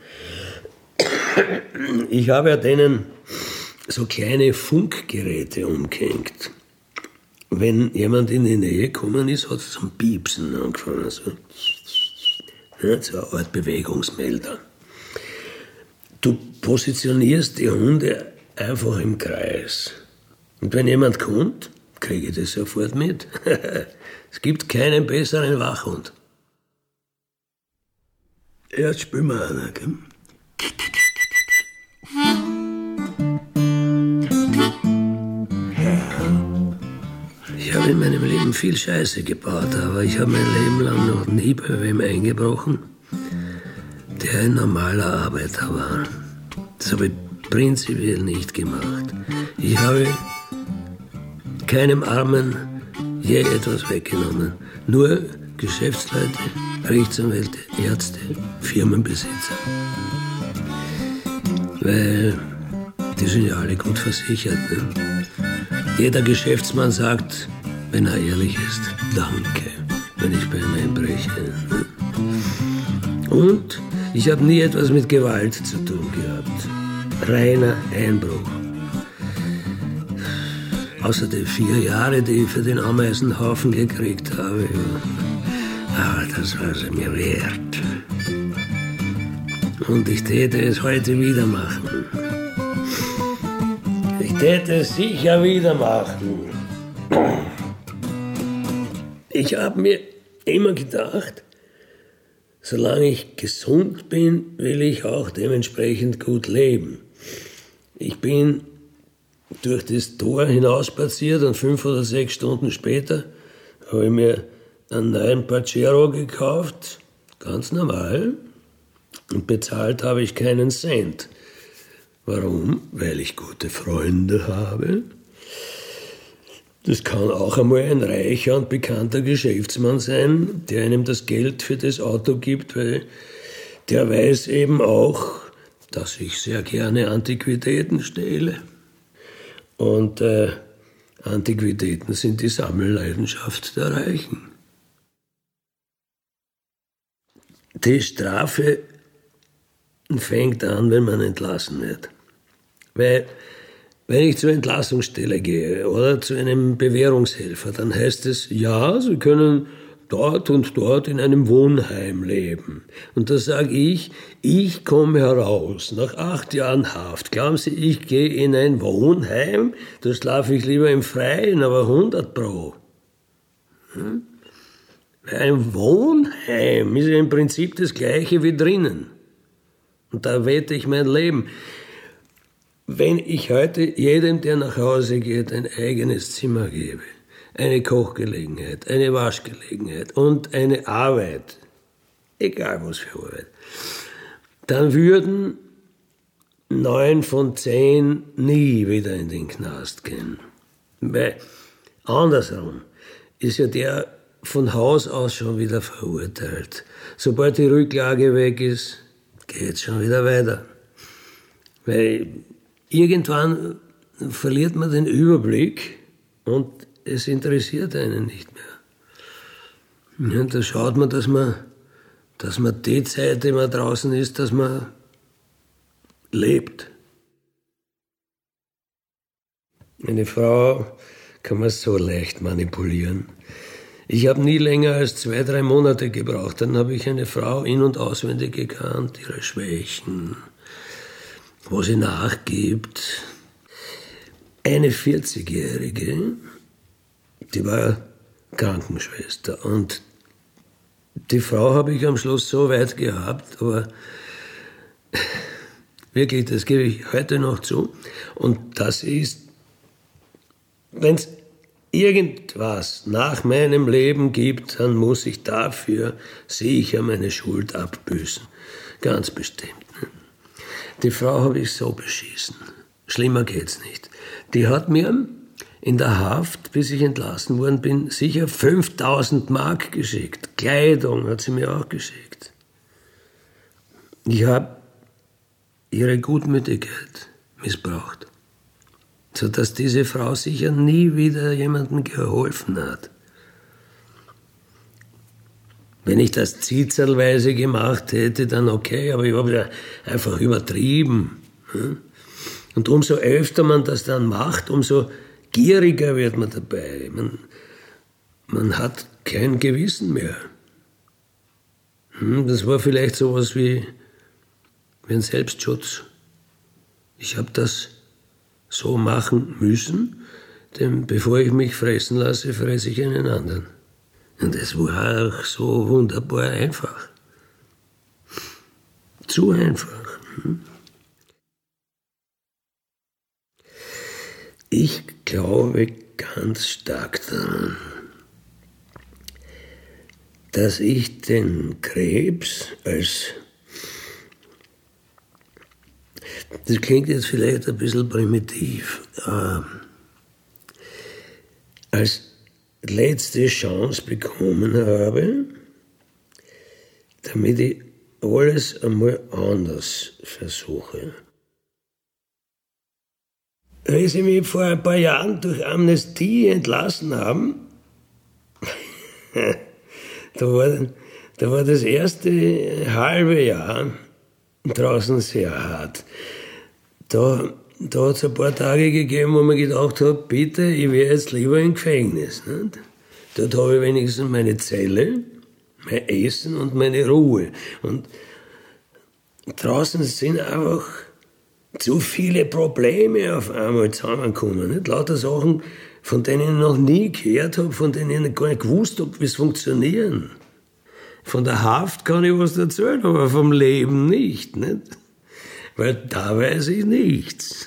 Ich habe ja denen so kleine Funkgeräte umgehängt. Wenn jemand in die Nähe gekommen ist, hat es zum Piepsen angefangen. So, ja, so eine Art Bewegungsmelder. Du positionierst die Hunde einfach im Kreis. Und wenn jemand kommt, kriege ich das sofort mit. Es gibt keinen besseren Wachhund. Jetzt spielen wir einer, gell? Ich habe in meinem Leben viel Scheiße gebaut, aber ich habe mein Leben lang noch nie bei wem eingebrochen, der ein normaler Arbeiter war. Das habe ich prinzipiell nicht gemacht. Ich habe keinem Armen je etwas weggenommen. Nur Geschäftsleute, Rechtsanwälte, Ärzte, Firmenbesitzer. Weil die sind ja alle gut versichert. Ne? Jeder Geschäftsmann sagt, wenn er ehrlich ist, danke, wenn ich bei ihm einbreche. Ne? Und ich habe nie etwas mit Gewalt zu tun gehabt. Reiner Einbruch. Außer die vier Jahre, die ich für den Ameisenhaufen gekriegt habe. Aber das war es mir wert. Und ich täte es heute wieder machen. Ich täte es sicher wieder machen. Ich habe mir immer gedacht, solange ich gesund bin, will ich auch dementsprechend gut leben. Ich bin durch das Tor hinausspaziert und fünf oder sechs Stunden später habe ich mir einen neuen Pajero gekauft, ganz normal, und bezahlt habe ich keinen Cent. Warum? Weil ich gute Freunde habe. Das kann auch einmal ein reicher und bekannter Geschäftsmann sein, der einem das Geld für das Auto gibt, weil der weiß eben auch, dass ich sehr gerne Antiquitäten stehle. Und äh, Antiquitäten sind die Sammelleidenschaft der Reichen. Die Strafe fängt an, wenn man entlassen wird. Weil, wenn ich zur Entlassungsstelle gehe oder zu einem Bewährungshelfer, dann heißt es, ja, Sie können dort und dort in einem Wohnheim leben. Und da sage ich, ich komme heraus nach acht Jahren Haft. Glauben Sie, ich gehe in ein Wohnheim? Da schlafe ich lieber im Freien, aber hundert pro. Hm? Ein Wohnheim ist ja im Prinzip das Gleiche wie drinnen. Und da wette ich mein Leben. Wenn ich heute jedem, der nach Hause geht, ein eigenes Zimmer gebe, eine Kochgelegenheit, eine Waschgelegenheit und eine Arbeit, egal was für Arbeit, dann würden neun von zehn nie wieder in den Knast gehen. Weil andersrum ist ja der von Haus aus schon wieder verurteilt. Sobald die Rücklage weg ist, geht es schon wieder weiter. Weil irgendwann verliert man den Überblick und es interessiert einen nicht mehr. Und da schaut man, dass man, dass man die Zeit, die man draußen ist, dass man lebt. Eine Frau kann man so leicht manipulieren. Ich habe nie länger als zwei, drei Monate gebraucht. Dann habe ich eine Frau in- und auswendig gekannt, ihre Schwächen, wo sie nachgibt. Eine vierzigjährige, die war Krankenschwester. Und die Frau habe ich am Schluss so weit gehabt, aber wirklich, das gebe ich heute noch zu. Und das ist, wenn es irgendwas nach meinem Leben gibt, dann muss ich dafür sicher meine Schuld abbüßen. Ganz bestimmt. Die Frau habe ich so beschissen. Schlimmer geht's nicht. Die hat mir in der Haft, bis ich entlassen worden bin, sicher fünftausend Mark geschickt. Kleidung hat sie mir auch geschickt. Ich habe ihre Gutmütigkeit missbraucht. sodass diese Frau sicher nie wieder jemandem geholfen hat. Wenn ich das zitzelweise gemacht hätte, dann okay, aber ich habe ja einfach übertrieben. Und umso öfter man das dann macht, umso gieriger wird man dabei. Man, man hat kein Gewissen mehr. Das war vielleicht sowas wie, wie ein Selbstschutz. Ich habe das so machen müssen, denn bevor ich mich fressen lasse, fresse ich einen anderen. Und es war auch so wunderbar einfach. Zu einfach. Ich glaube ganz stark daran, dass ich den Krebs als, das klingt jetzt vielleicht ein bisschen primitiv, äh, als letzte Chance bekommen habe, damit ich alles einmal anders versuche. Wenn Sie mich vor ein paar Jahren durch Amnestie entlassen haben, da, war, da war das erste halbe Jahr draußen sehr hart. Da, da hat es ein paar Tage gegeben, wo man gedacht hat, bitte, ich wäre jetzt lieber im Gefängnis. Nicht? Dort habe ich wenigstens meine Zelle, mein Essen und meine Ruhe. Und draußen sind einfach zu viele Probleme auf einmal zusammengekommen. Nicht? Lauter Sachen, von denen ich noch nie gehört habe, von denen ich gar nicht gewusst habe, wie es funktionieren. Von der Haft kann ich was erzählen, aber vom Leben nicht. nicht? Weil da weiß ich nichts.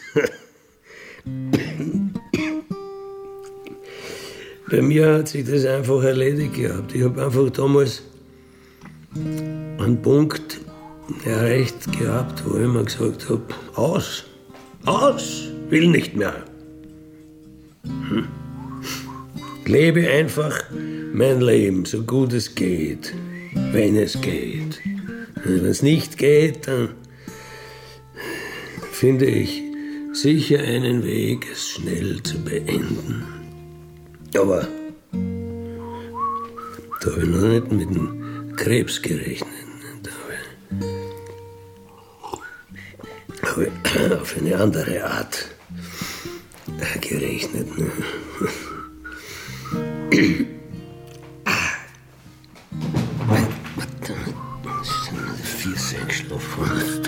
Bei mir hat sich das einfach erledigt gehabt. Ich habe einfach damals einen Punkt erreicht gehabt, wo ich mir gesagt habe, aus, aus, will nicht mehr. Hm. Lebe einfach mein Leben, so gut es geht, wenn es geht. Wenn es nicht geht, dann finde ich sicher einen Weg, es schnell zu beenden. Aber da habe ich noch nicht mit dem Krebs gerechnet. Da habe ich auf eine andere Art gerechnet. Vier, sechs Schlafphasen.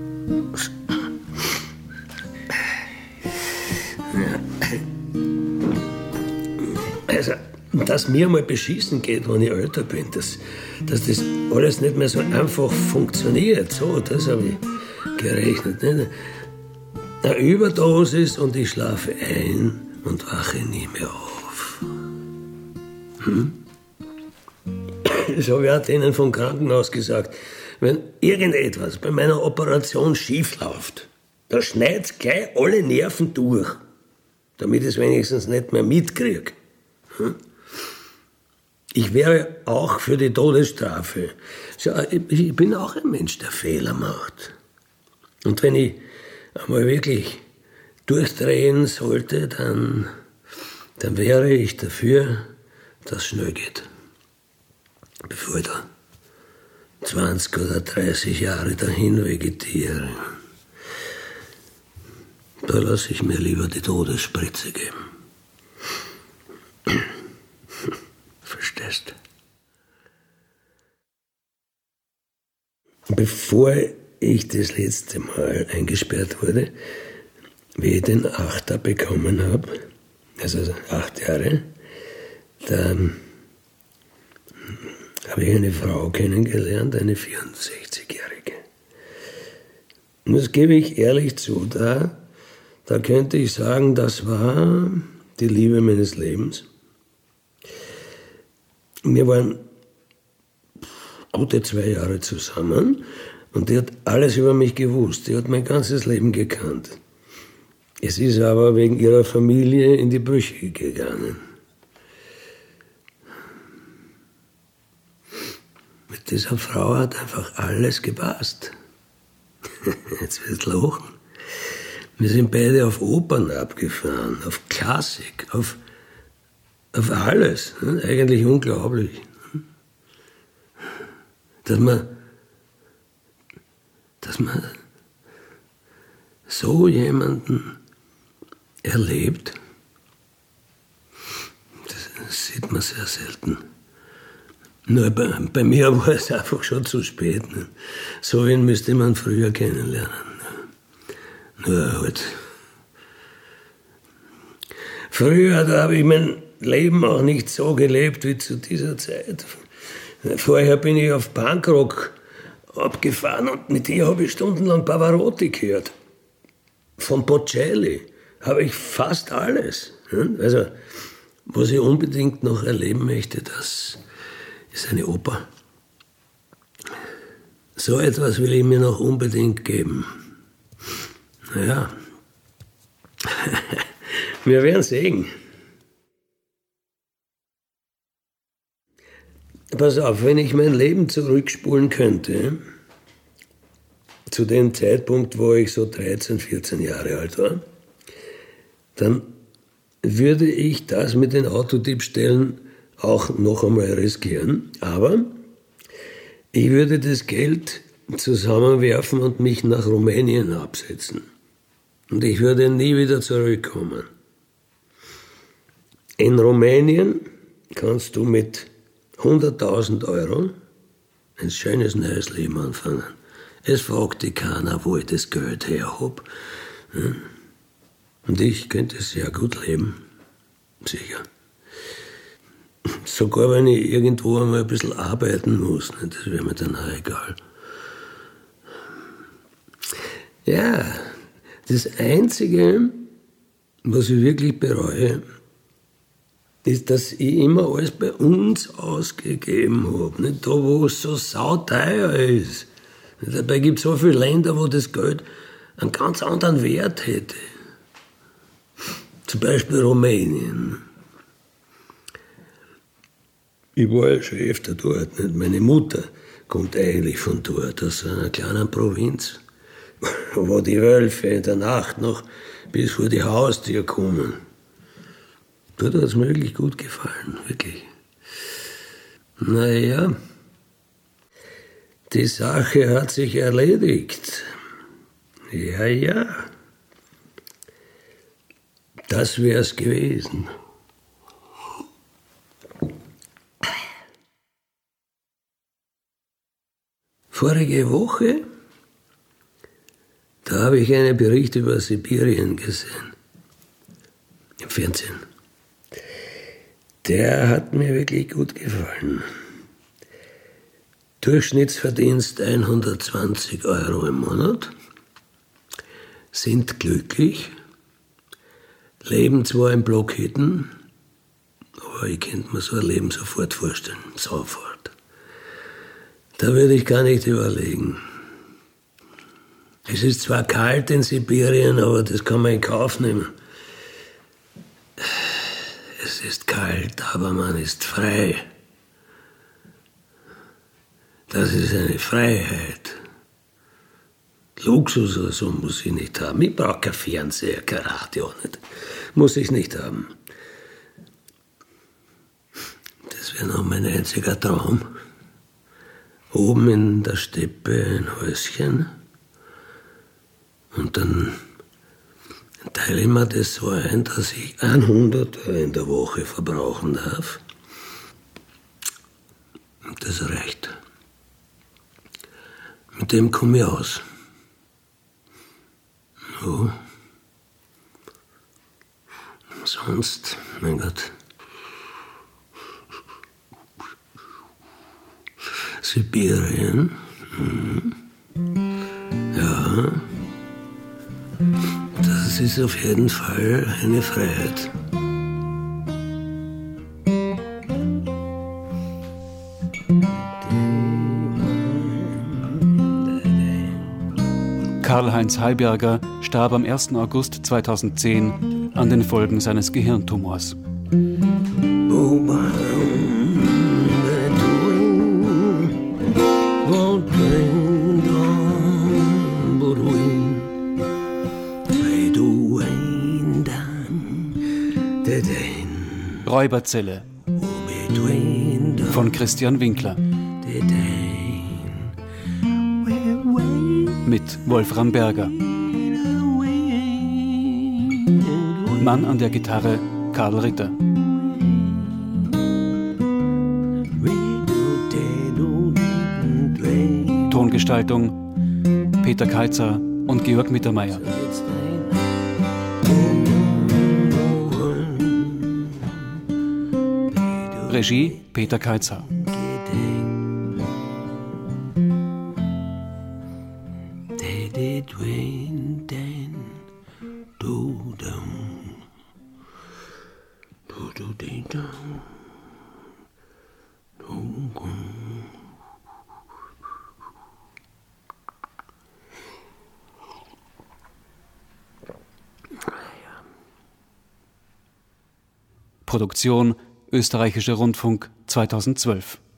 Also, dass mir mal beschissen geht, wenn ich älter bin, dass, dass das alles nicht mehr so einfach funktioniert, so, das habe ich gerechnet. Nicht? Eine Überdosis und ich schlafe ein und wache nie mehr auf. Hm? Das habe ich auch denen vom Krankenhaus gesagt. Wenn irgendetwas bei meiner Operation schief läuft, da schneidet gleich alle Nerven durch, damit ich es wenigstens nicht mehr mitkriege. Hm? Ich wäre auch für die Todesstrafe. Ich bin auch ein Mensch, der Fehler macht. Und wenn ich einmal wirklich durchdrehen sollte, dann, dann wäre ich dafür, dass es schnell geht. Bevor ich da zwanzig oder dreißig Jahre dahin vegetiere. Da lasse ich mir lieber die Todesspritze geben. Verstehst du? Bevor ich das letzte Mal eingesperrt wurde, wie ich den Achter bekommen habe, also acht Jahre, da habe ich eine Frau kennengelernt, eine vierundsechzigjährige. Und das gebe ich ehrlich zu, da, da könnte ich sagen, das war die Liebe meines Lebens. Wir waren gute zwei Jahre zusammen und die hat alles über mich gewusst. Die hat mein ganzes Leben gekannt. Es ist aber wegen ihrer Familie in die Brüche gegangen. Mit dieser Frau hat einfach alles gepasst. Jetzt wirst du lachen. Wir sind beide auf Opern abgefahren, auf Klassik, auf, auf alles. Ne? Eigentlich unglaublich. Dass man, dass man so jemanden erlebt, das sieht man sehr selten. Nur bei, bei mir war es einfach schon zu spät. Ne? So einen müsste man früher kennenlernen. Ne? Nur halt. Früher, da habe ich mein Leben auch nicht so gelebt wie zu dieser Zeit. Vorher bin ich auf Punkrock abgefahren und mit ihr habe ich stundenlang Pavarotti gehört. Von Bocelli habe ich fast alles. Ne? Also, was ich unbedingt noch erleben möchte, das ist eine Oper. So etwas will ich mir noch unbedingt geben. Naja, wir werden sehen. Pass auf, wenn ich mein Leben zurückspulen könnte, zu dem Zeitpunkt, wo ich so dreizehn, vierzehn Jahre alt war, dann würde ich das mit den Autodiebstählen auch noch einmal riskieren. Aber ich würde das Geld zusammenwerfen und mich nach Rumänien absetzen. Und ich würde nie wieder zurückkommen. In Rumänien kannst du mit hunderttausend Euro ein schönes neues Leben anfangen. Es fragt dich keiner, wo ich das Geld her habe. Und ich könnte sehr gut leben. Sicher. Sogar wenn ich irgendwo einmal ein bisschen arbeiten muss, das wäre mir dann auch egal. Ja, das Einzige, was ich wirklich bereue, ist, dass ich immer alles bei uns ausgegeben habe. Nicht da, wo es so sauteuer ist. Dabei gibt es so viele Länder, wo das Geld einen ganz anderen Wert hätte. Zum Beispiel Rumänien. Ich war ja schon öfter dort. Nicht? Meine Mutter kommt eigentlich von dort, aus einer kleinen Provinz, wo die Wölfe in der Nacht noch bis vor die Haustür kommen. Dort hat es mir wirklich gut gefallen, wirklich. Naja, die Sache hat sich erledigt. Ja, ja. Das wär's gewesen. Vorige Woche, da habe ich einen Bericht über Sibirien gesehen. Im Fernsehen. Der hat mir wirklich gut gefallen. Durchschnittsverdienst hundertzwanzig Euro im Monat, sind glücklich, leben zwar in Blockhütten, aber ich könnte mir so ein Leben sofort vorstellen, sofort. Da würde ich gar nicht überlegen. Es ist zwar kalt in Sibirien, aber das kann man in Kauf nehmen. Es ist kalt, aber man ist frei. Das ist eine Freiheit. Luxus oder so muss ich nicht haben. Ich brauche kein Fernseher, kein Radio. Nicht. Muss ich nicht haben. Das wäre noch mein einziger Traum. Oben in der Steppe ein Häuschen. Und dann teile ich mir das so ein, dass ich hundert Euro in der Woche verbrauchen darf. Und das reicht. Mit dem komme ich aus. So. Sonst, mein Gott. Sibirien. Mhm. Ja. Das ist auf jeden Fall eine Freiheit. Karl-Heinz Heiberger starb am ersten August zweitausendzehn an den Folgen seines Gehirntumors. Räuberzelle von Christian Winkler mit Wolfram Berger. Mann an der Gitarre Karl Ritter. Tongestaltung Peter Kaitzer und Georg Mittermeier. Regie Peter Kaitzer. Produktion Österreichischer Rundfunk zweitausendzwölf.